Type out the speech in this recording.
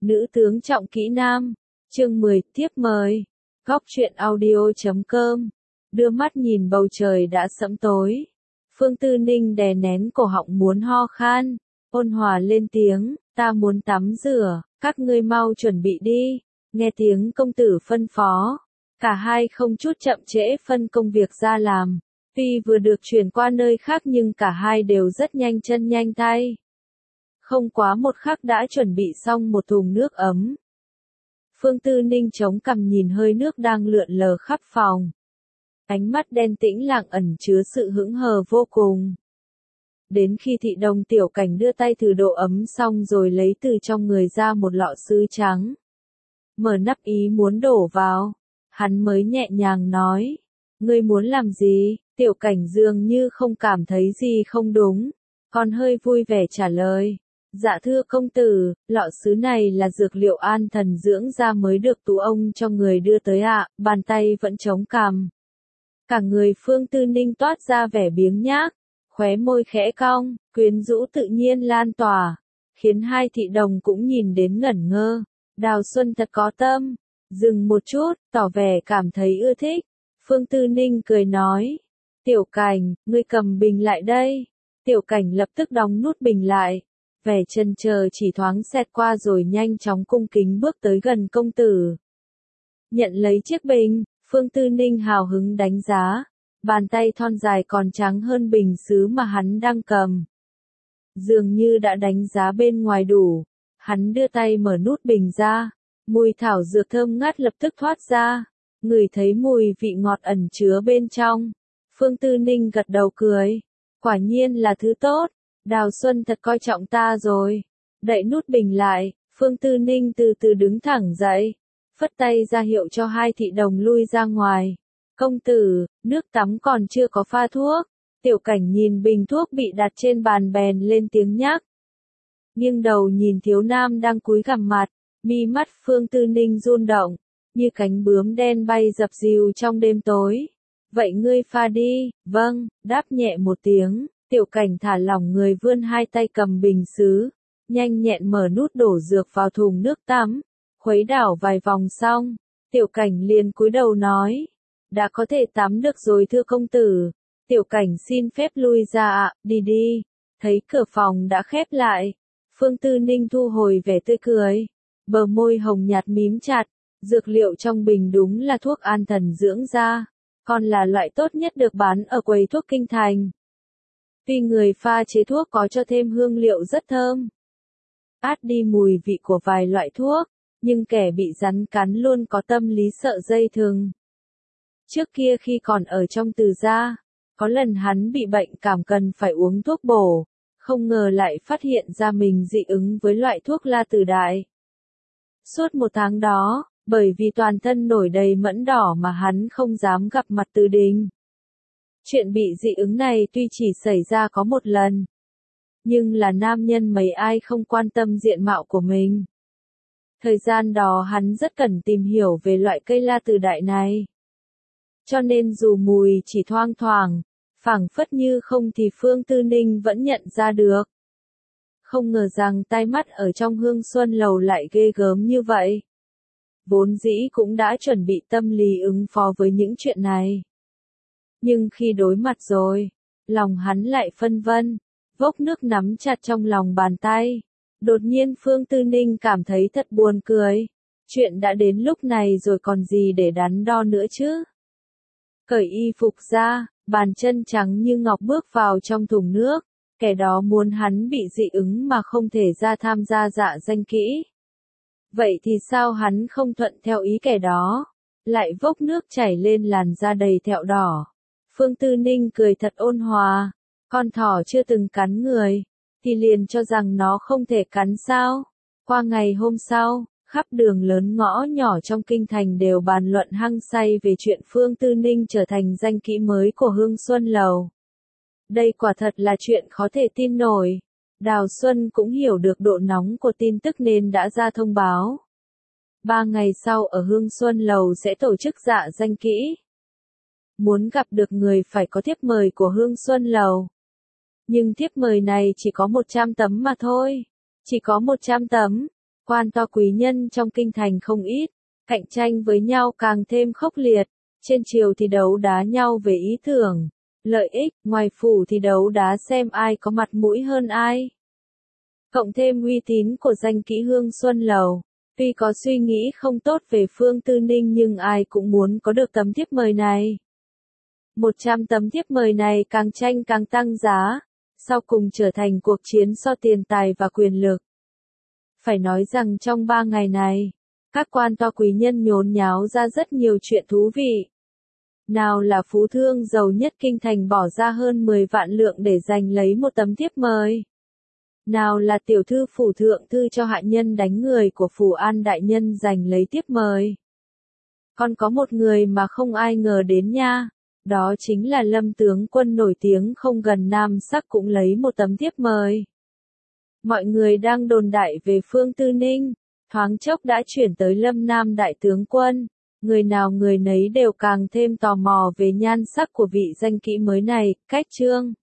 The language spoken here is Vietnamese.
Nữ tướng trọng kỹ nam. Chương 10, tiếp mời. Góc truyện audio.com. Đưa mắt nhìn bầu trời đã sẫm tối. Phương Tư Ninh đè nén cổ họng muốn ho khan, ôn hòa lên tiếng, ta muốn tắm rửa, các ngươi mau chuẩn bị đi. Nghe tiếng công tử phân phó, cả hai không chút chậm trễ phân công việc ra làm. Tuy vừa được chuyển qua nơi khác nhưng cả hai đều rất nhanh chân nhanh tay. Không quá một khắc đã chuẩn bị xong một thùng nước ấm. Phương Tư Ninh chống cằm nhìn hơi nước đang lượn lờ khắp phòng. Ánh mắt đen tĩnh lặng ẩn chứa sự hững hờ vô cùng. Đến khi thị đồng Tiểu Cảnh đưa tay thử độ ấm xong rồi lấy từ trong người ra một lọ sứ trắng. Mở nắp ý muốn đổ vào, hắn mới nhẹ nhàng nói, ngươi muốn làm gì? Tiểu Cảnh dường như không cảm thấy gì không đúng, còn hơi vui vẻ trả lời. Dạ thưa công tử, lọ sứ này là dược liệu an thần dưỡng da mới được tú ông cho người đưa tới ạ. Bàn tay vẫn chống cằm. Cả người Phương Tư Ninh toát ra vẻ biếng nhác, khóe môi khẽ cong, quyến rũ tự nhiên lan tỏa, khiến hai thị đồng cũng nhìn đến ngẩn ngơ. Đào Xuân thật có tâm. Dừng một chút, tỏ vẻ cảm thấy ưa thích. Phương Tư Ninh cười nói, Tiểu Cảnh, ngươi cầm bình lại đây. Tiểu Cảnh lập tức đóng nút bình lại. Vẻ chần chờ chỉ thoáng xẹt qua rồi nhanh chóng cung kính bước tới gần công tử. Nhận lấy chiếc bình, Phương Tư Ninh hào hứng đánh giá, bàn tay thon dài còn trắng hơn bình sứ mà hắn đang cầm. Dường như đã đánh giá bên ngoài đủ, hắn đưa tay mở nút bình ra, mùi thảo dược thơm ngát lập tức thoát ra, ngửi thấy mùi vị ngọt ẩn chứa bên trong. Phương Tư Ninh gật đầu cười, quả nhiên là thứ tốt. Đào Xuân thật coi trọng ta rồi. Đậy nút bình lại, Phương Tư Ninh từ từ đứng thẳng dậy, phất tay ra hiệu cho hai thị đồng lui ra ngoài. Công tử, nước tắm còn chưa có pha thuốc. Tiểu Cảnh nhìn bình thuốc bị đặt trên bàn bèn lên tiếng nhắc. Nghiêng đầu nhìn thiếu nam đang cúi gằm mặt, mi mắt Phương Tư Ninh run động, như cánh bướm đen bay dập dìu trong đêm tối. Vậy ngươi pha đi, vâng, đáp nhẹ một tiếng. Tiểu Cảnh thả lỏng người vươn hai tay cầm bình sứ, nhanh nhẹn mở nút đổ dược vào thùng nước tắm, khuấy đảo vài vòng xong, Tiểu Cảnh liền cúi đầu nói, đã có thể tắm được rồi thưa công tử. Tiểu Cảnh xin phép lui ra ạ, đi đi. Thấy cửa phòng đã khép lại, Phương Tư Ninh thu hồi vẻ tươi cười, bờ môi hồng nhạt mím chặt, dược liệu trong bình đúng là thuốc an thần dưỡng da, còn là loại tốt nhất được bán ở quầy thuốc kinh thành. Tuy người pha chế thuốc có cho thêm hương liệu rất thơm, át đi mùi vị của vài loại thuốc, nhưng kẻ bị rắn cắn luôn có tâm lý sợ dây thừng. Trước kia khi còn ở trong Từ gia, có lần hắn bị bệnh cảm cần phải uống thuốc bổ, không ngờ lại phát hiện ra mình dị ứng với loại thuốc La Tử Đại. Suốt một tháng đó, bởi vì toàn thân nổi đầy mẫn đỏ mà hắn không dám gặp mặt Từ Đình. Chuyện bị dị ứng này tuy chỉ xảy ra có một lần, nhưng là nam nhân mấy ai không quan tâm diện mạo của mình. Thời gian đó hắn rất cần tìm hiểu về loại cây La Tử Đại này. Cho nên dù mùi chỉ thoang thoảng, phảng phất như không thì Phương Tư Ninh vẫn nhận ra được. Không ngờ rằng tai mắt ở trong Hương Xuân Lầu lại ghê gớm như vậy. Vốn dĩ cũng đã chuẩn bị tâm lý ứng phó với những chuyện này. Nhưng khi đối mặt rồi, lòng hắn lại phân vân, vốc nước nắm chặt trong lòng bàn tay. Đột nhiên Phương Tư Ninh cảm thấy thật buồn cười. Chuyện đã đến lúc này rồi còn gì để đắn đo nữa chứ? Cởi y phục ra, bàn chân trắng như ngọc bước vào trong thùng nước. Kẻ đó muốn hắn bị dị ứng mà không thể ra tham gia dạ danh kỹ. Vậy thì sao hắn không thuận theo ý kẻ đó? Lại vốc nước chảy lên làn da đầy thẹo đỏ. Phương Tư Ninh cười thật ôn hòa, con thỏ chưa từng cắn người, thì liền cho rằng nó không thể cắn sao. Qua ngày hôm sau, khắp đường lớn ngõ nhỏ trong kinh thành đều bàn luận hăng say về chuyện Phương Tư Ninh trở thành danh kỹ mới của Hương Xuân Lầu. Đây quả thật là chuyện khó thể tin nổi. Đào Xuân cũng hiểu được độ nóng của tin tức nên đã ra thông báo. 3 ngày sau ở Hương Xuân Lầu sẽ tổ chức dạ danh kỹ. Muốn gặp được người phải có thiếp mời của Hương Xuân Lầu. Nhưng thiếp mời này chỉ có 100 tấm mà thôi. Chỉ có 100 tấm. Quan to quý nhân trong kinh thành không ít, cạnh tranh với nhau càng thêm khốc liệt, trên triều thì đấu đá nhau về ý tưởng, lợi ích, ngoài phủ thì đấu đá xem ai có mặt mũi hơn ai. Cộng thêm uy tín của danh kỹ Hương Xuân Lầu, tuy có suy nghĩ không tốt về Phương Tư Ninh nhưng ai cũng muốn có được tấm thiếp mời này. 100 tấm thiếp mời này càng tranh càng tăng giá, sau cùng trở thành cuộc chiến so tiền tài và quyền lực. Phải nói rằng trong 3 ngày này, các quan to quý nhân nhốn nháo ra rất nhiều chuyện thú vị. Nào là phú thương giàu nhất kinh thành bỏ ra hơn 10 vạn lượng để giành lấy một tấm thiếp mời. Nào là tiểu thư phủ thượng thư cho hạ nhân đánh người của phủ an đại nhân giành lấy thiếp mời. Còn có một người mà không ai ngờ đến nha. Đó chính là Lâm tướng quân nổi tiếng không gần nam sắc cũng lấy một tấm thiếp mời. Mọi người đang đồn đại về Phương Tư Ninh, thoáng chốc đã chuyển tới Lâm Nam đại tướng quân. Người nào người nấy đều càng thêm tò mò về nhan sắc của vị danh kỹ mới này, cách chương.